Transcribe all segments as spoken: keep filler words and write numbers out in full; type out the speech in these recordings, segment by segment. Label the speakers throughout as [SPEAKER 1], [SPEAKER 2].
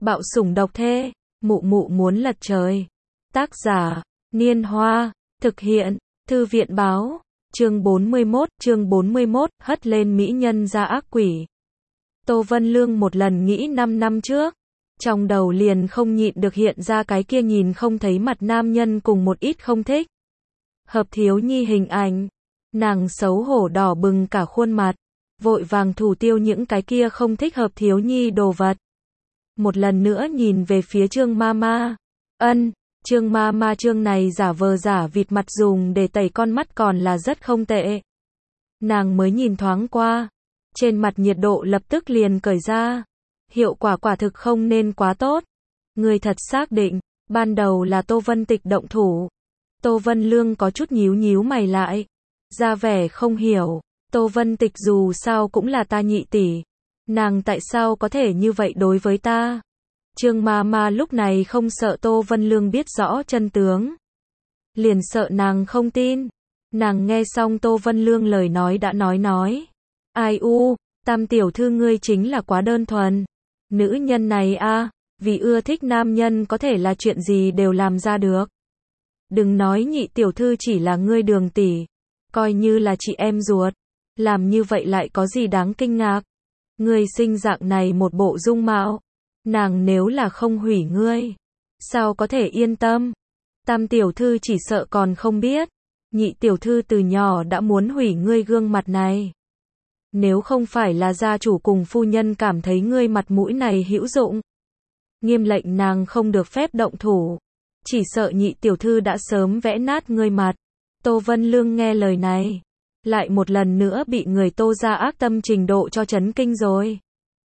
[SPEAKER 1] Bạo sủng độc thê, mụ mụ muốn lật trời. Tác giả, Niên Hoa, thực hiện, Thư viện báo, chương bốn mươi mốt, chương bốn mươi mốt, hất lên mỹ nhân ra ác quỷ. Tô Vân Lương một lần nghĩ năm năm trước, trong đầu liền không nhịn được hiện ra cái kia nhìn không thấy mặt nam nhân cùng một ít không thích. Hợp thiếu nhi hình ảnh, nàng xấu hổ đỏ bừng cả khuôn mặt, vội vàng thủ tiêu những cái kia không thích hợp thiếu nhi đồ vật. Một lần nữa nhìn về phía Trương Mama. Ân, Trương Mama chương này giả vờ giả vịt mặt dùng để tẩy con mắt còn là rất không tệ. Nàng mới nhìn thoáng qua, trên mặt nhiệt độ lập tức liền cởi ra. Hiệu quả quả thực không nên quá tốt. Người thật xác định, ban đầu là Tô Vân Tịch động thủ. Tô Vân Lương có chút nhíu nhíu mày lại, ra vẻ không hiểu. Tô Vân Tịch dù sao cũng là ta nhị tỷ, nàng tại sao có thể như vậy đối với ta? Trương Mama lúc này không sợ Tô Vân Lương biết rõ chân tướng, liền sợ nàng không tin. Nàng nghe xong Tô Vân Lương lời nói đã nói nói, ai u, Tam tiểu thư ngươi chính là quá đơn thuần. Nữ nhân này a, vì ưa thích nam nhân có thể là chuyện gì đều làm ra được. Đừng nói nhị tiểu thư chỉ là ngươi Đường tỷ, coi như là chị em ruột, làm như vậy lại có gì đáng kinh ngạc? Ngươi sinh dạng này một bộ dung mạo, nàng nếu là không hủy ngươi, sao có thể yên tâm? Tam tiểu thư chỉ sợ còn không biết, nhị tiểu thư từ nhỏ đã muốn hủy ngươi gương mặt này. Nếu không phải là gia chủ cùng phu nhân cảm thấy ngươi mặt mũi này hữu dụng, nghiêm lệnh nàng không được phép động thủ, chỉ sợ nhị tiểu thư đã sớm vẽ nát ngươi mặt. Tô Vân Lương nghe lời này, lại một lần nữa bị người Tô gia ác tâm trình độ cho chấn kinh rồi.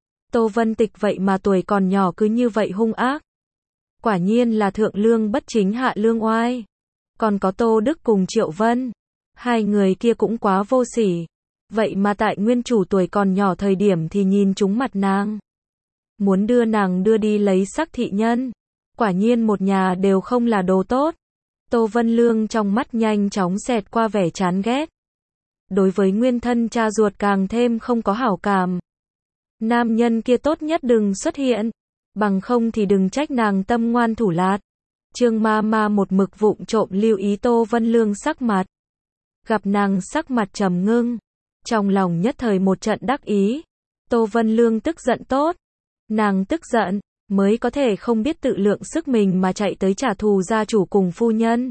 [SPEAKER 1] Tô Vân Tịch vậy mà tuổi còn nhỏ cứ như vậy hung ác. Quả nhiên là thượng lương bất chính hạ lương oai. Còn có Tô Đức cùng Triệu Vân, hai người kia cũng quá vô sỉ. Vậy mà tại nguyên chủ tuổi còn nhỏ thời điểm thì nhìn trúng mặt nàng, muốn đưa nàng đưa đi lấy sắc thị nhân. Quả nhiên một nhà đều không là đồ tốt. Tô Vân Lương trong mắt nhanh chóng xẹt qua vẻ chán ghét. Đối với nguyên thân cha ruột càng thêm không có hảo cảm. Nam nhân kia tốt nhất đừng xuất hiện, bằng không thì đừng trách nàng tâm ngoan thủ lạt. Trương Mama một mực vụng trộm lưu ý Tô Vân Lương sắc mặt. Gặp nàng sắc mặt trầm ngưng, trong lòng nhất thời một trận đắc ý. Tô Vân Lương tức giận tốt. Nàng tức giận, mới có thể không biết tự lượng sức mình mà chạy tới trả thù gia chủ cùng phu nhân.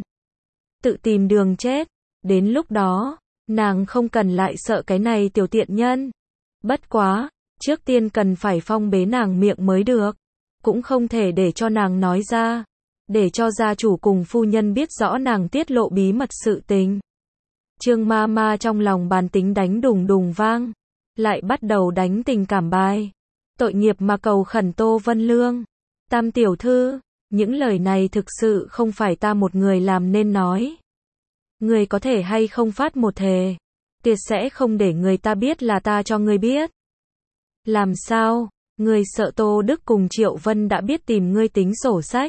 [SPEAKER 1] Tự tìm đường chết. Đến lúc đó, nàng không cần lại sợ cái này tiểu tiện nhân. Bất quá, trước tiên cần phải phong bế nàng miệng mới được. Cũng không thể để cho nàng nói ra. Để cho gia chủ cùng phu nhân biết rõ nàng tiết lộ bí mật sự tình. Trương Mama trong lòng bàn tính đánh đùng đùng vang. Lại bắt đầu đánh tình cảm bài. Tội nghiệp mà cầu khẩn Tô Vân Lương. Tam tiểu thư, những lời này thực sự không phải ta một người làm nên nói. Người có thể hay không phát một thề, tuyệt sẽ không để người ta biết là ta cho ngươi biết. Làm sao, người sợ Tô Đức cùng Triệu Vân đã biết tìm ngươi tính sổ sách?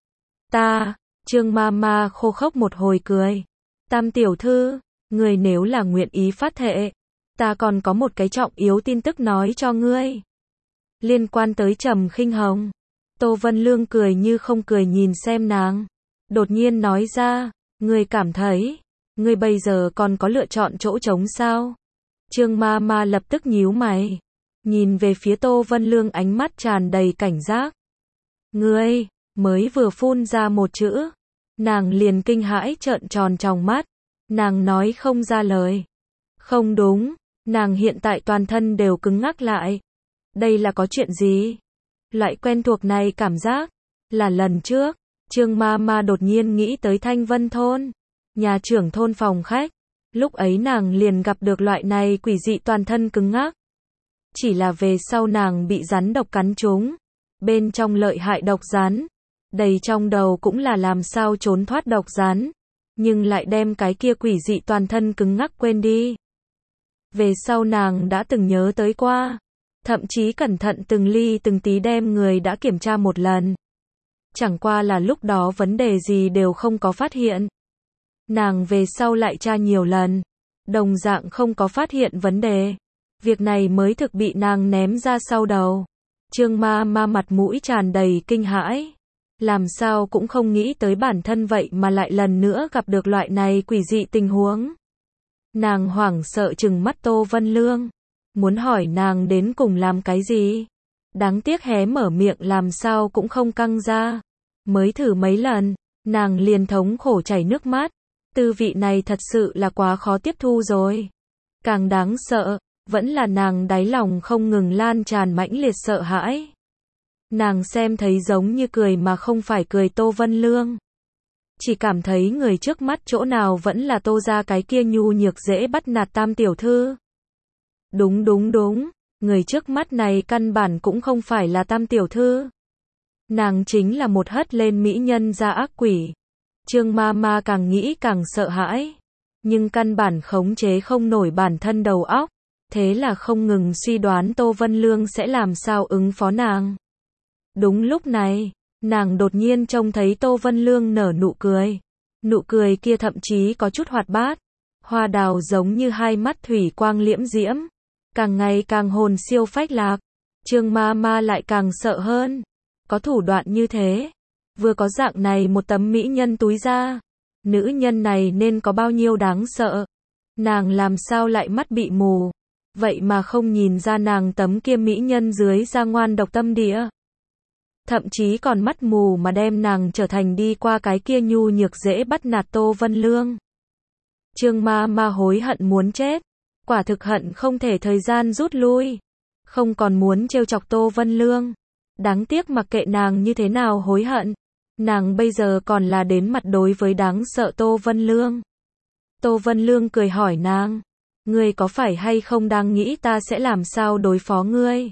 [SPEAKER 1] Ta, Trương Mama khô khốc một hồi cười. Tam tiểu thư, người nếu là nguyện ý phát thệ, ta còn có một cái trọng yếu tin tức nói cho ngươi. Liên quan tới Trầm Khinh Hồng. Tô Vân Lương cười như không cười nhìn xem nàng. Đột nhiên nói ra, ngươi cảm thấy, ngươi bây giờ còn có lựa chọn chỗ trống sao? Trương Mama lập tức nhíu mày, nhìn về phía Tô Vân Lương ánh mắt tràn đầy cảnh giác. Ngươi, mới vừa phun ra một chữ, nàng liền kinh hãi trợn tròn tròng mắt, nàng nói không ra lời. Không đúng, nàng hiện tại toàn thân đều cứng ngắc lại. Đây là có chuyện gì? Loại quen thuộc này cảm giác, là lần trước, Trương Mama đột nhiên nghĩ tới Thanh Vân thôn, nhà trưởng thôn phòng khách, lúc ấy nàng liền gặp được loại này quỷ dị toàn thân cứng ngắc. Chỉ là về sau nàng bị rắn độc cắn trúng, bên trong lợi hại độc rắn, đầy trong đầu cũng là làm sao trốn thoát độc rắn, nhưng lại đem cái kia quỷ dị toàn thân cứng ngắc quên đi. Về sau nàng đã từng nhớ tới qua, thậm chí cẩn thận từng ly từng tí đem người đã kiểm tra một lần. Chẳng qua là lúc đó vấn đề gì đều không có phát hiện. Nàng về sau lại tra nhiều lần, đồng dạng không có phát hiện vấn đề. Việc này mới thực bị nàng ném ra sau đầu. Trương Ma Ma mặt mũi tràn đầy kinh hãi. Làm sao cũng không nghĩ tới bản thân vậy mà lại lần nữa gặp được loại này quỷ dị tình huống. Nàng hoảng sợ trừng mắt Tô Vân Lương. Muốn hỏi nàng đến cùng làm cái gì. Đáng tiếc hé mở miệng làm sao cũng không căng ra. Mới thử mấy lần, nàng liền thống khổ chảy nước mắt. Tư vị này thật sự là quá khó tiếp thu rồi. Càng đáng sợ, vẫn là nàng đáy lòng không ngừng lan tràn mãnh liệt sợ hãi. Nàng xem thấy giống như cười mà không phải cười Tô Vân Lương. Chỉ cảm thấy người trước mắt chỗ nào vẫn là Tô gia cái kia nhu nhược dễ bắt nạt tam tiểu thư. Đúng đúng đúng, người trước mắt này căn bản cũng không phải là tam tiểu thư. Nàng chính là một hất lên mỹ nhân gia ác quỷ. Trương Ma Ma càng nghĩ càng sợ hãi. Nhưng căn bản khống chế không nổi bản thân đầu óc. Thế là không ngừng suy đoán Tô Vân Lương sẽ làm sao ứng phó nàng. Đúng lúc này, nàng đột nhiên trông thấy Tô Vân Lương nở nụ cười. Nụ cười kia thậm chí có chút hoạt bát. Hoa đào giống như hai mắt thủy quang liễm diễm. Càng ngày càng hồn siêu phách lạc. Trương Ma Ma lại càng sợ hơn. Có thủ đoạn như thế. Vừa có dạng này một tấm mỹ nhân túi ra. Nữ nhân này nên có bao nhiêu đáng sợ. Nàng làm sao lại mắt bị mù. Vậy mà không nhìn ra nàng tấm kia mỹ nhân dưới da ngoan độc tâm địa. Thậm chí còn mắt mù mà đem nàng trở thành đi qua cái kia nhu nhược dễ bắt nạt Tô Vân Lương. Trương Ma Ma hối hận muốn chết. Quả thực hận không thể thời gian rút lui. Không còn muốn trêu chọc Tô Vân Lương. Đáng tiếc mặc kệ nàng như thế nào hối hận. Nàng bây giờ còn là đến mặt đối với đáng sợ Tô Vân Lương. Tô Vân Lương cười hỏi nàng. Ngươi có phải hay không đang nghĩ ta sẽ làm sao đối phó ngươi?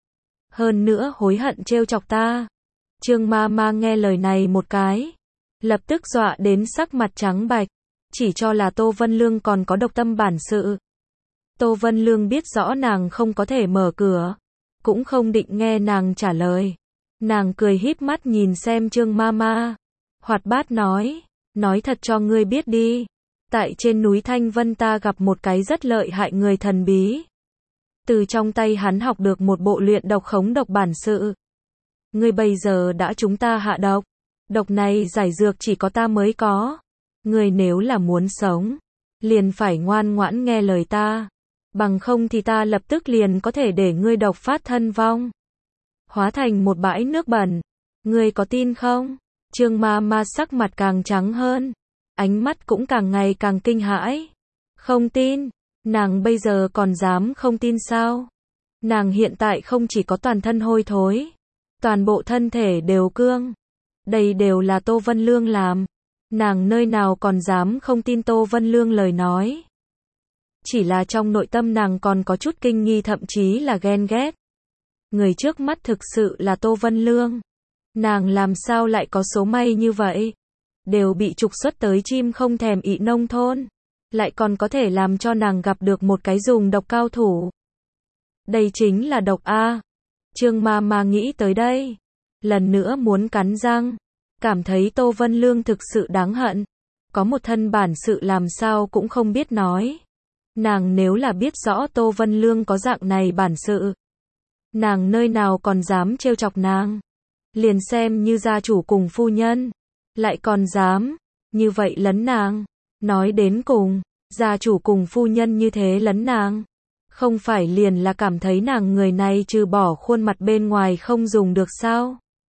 [SPEAKER 1] Hơn nữa hối hận trêu chọc ta. Trương Ma Ma nghe lời này một cái. Lập tức dọa đến sắc mặt trắng bạch. Chỉ cho là Tô Vân Lương còn có độc tâm bản sự. Tô Vân Lương biết rõ nàng không có thể mở cửa. Cũng không định nghe nàng trả lời. Nàng cười híp mắt nhìn xem Trương Ma Ma. Hoạt bát nói. Nói thật cho ngươi biết đi. Tại trên núi Thanh Vân ta gặp một cái rất lợi hại người thần bí. Từ trong tay hắn học được một bộ luyện độc khống độc bản sự. Ngươi bây giờ đã chúng ta hạ độc. Độc này giải dược chỉ có ta mới có. Ngươi nếu là muốn sống, liền phải ngoan ngoãn nghe lời ta. Bằng không thì ta lập tức liền có thể để ngươi độc phát thân vong. Hóa thành một bãi nước bẩn. Ngươi có tin không? Trương Ma Ma sắc mặt càng trắng hơn. Ánh mắt cũng càng ngày càng kinh hãi. Không tin. Nàng bây giờ còn dám không tin sao? Nàng hiện tại không chỉ có toàn thân hôi thối. Toàn bộ thân thể đều cương. Đây đều là Tô Vân Lương làm. Nàng nơi nào còn dám không tin Tô Vân Lương lời nói. Chỉ là trong nội tâm nàng còn có chút kinh nghi thậm chí là ghen ghét. Người trước mắt thực sự là Tô Vân Lương. Nàng làm sao lại có số may như vậy? Đều bị trục xuất tới chim không thèm ị nông thôn. Lại còn có thể làm cho nàng gặp được một cái dùng độc cao thủ. Đây chính là độc A. Trương Ma Ma nghĩ tới đây. Lần nữa muốn cắn răng. Cảm thấy Tô Vân Lương thực sự đáng hận. Có một thân bản sự làm sao cũng không biết nói. Nàng nếu là biết rõ Tô Vân Lương có dạng này bản sự. Nàng nơi nào còn dám trêu chọc nàng. Liền xem như gia chủ cùng phu nhân. Lại còn dám. Như vậy lấn nàng. Nói đến cùng. Gia chủ cùng phu nhân như thế lấn nàng. Không phải liền là cảm thấy nàng người này trừ bỏ khuôn mặt bên ngoài không dùng được sao?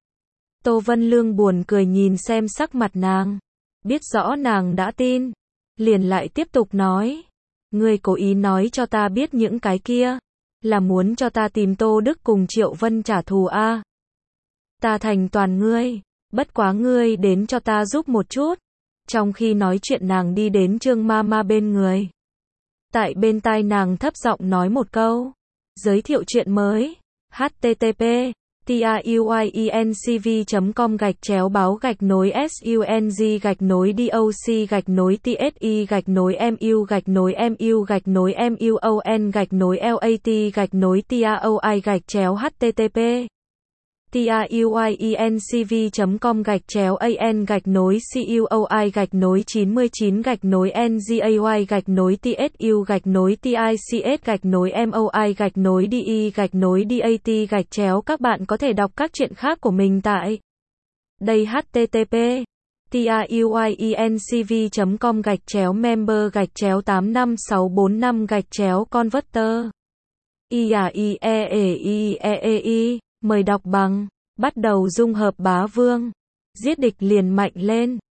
[SPEAKER 1] Tô Vân Lương buồn cười nhìn xem sắc mặt nàng. Biết rõ nàng đã tin. Liền lại tiếp tục nói. Ngươi cố ý nói cho ta biết những cái kia. Là muốn cho ta tìm Tô Đức cùng Triệu Vân trả thù a. Ta thành toàn ngươi. Bất quá ngươi đến cho ta giúp một chút. Trong khi nói chuyện nàng đi đến Trương Ma Ma bên người. Tại bên tai nàng thấp giọng nói một câu. Giới thiệu chuyện mới. http tauincv.com gạch chéo báo gạch nối sung gạch nối doc gạch nối tsi gạch nối mu gạch nối mu gạch nối muon gạch nối lat gạch nối taoi gạch chéo http tiuyencv.com gạch chéo an gạch nối cuoi gạch nối chín mươi chín gạch nối ngay gạch nối tsu gạch nối tics gạch nối moi gạch nối de gạch nối dat gạch chéo. Các bạn có thể đọc các truyện khác của mình tại đây. http tiuyencv.com gạch chéo member gạch chéo tám năm sáu bốn năm gạch chéo converter. i a i e e i e e i. Mời đọc bằng. Bắt đầu dung hợp bá vương. Giết địch liền mạnh lên.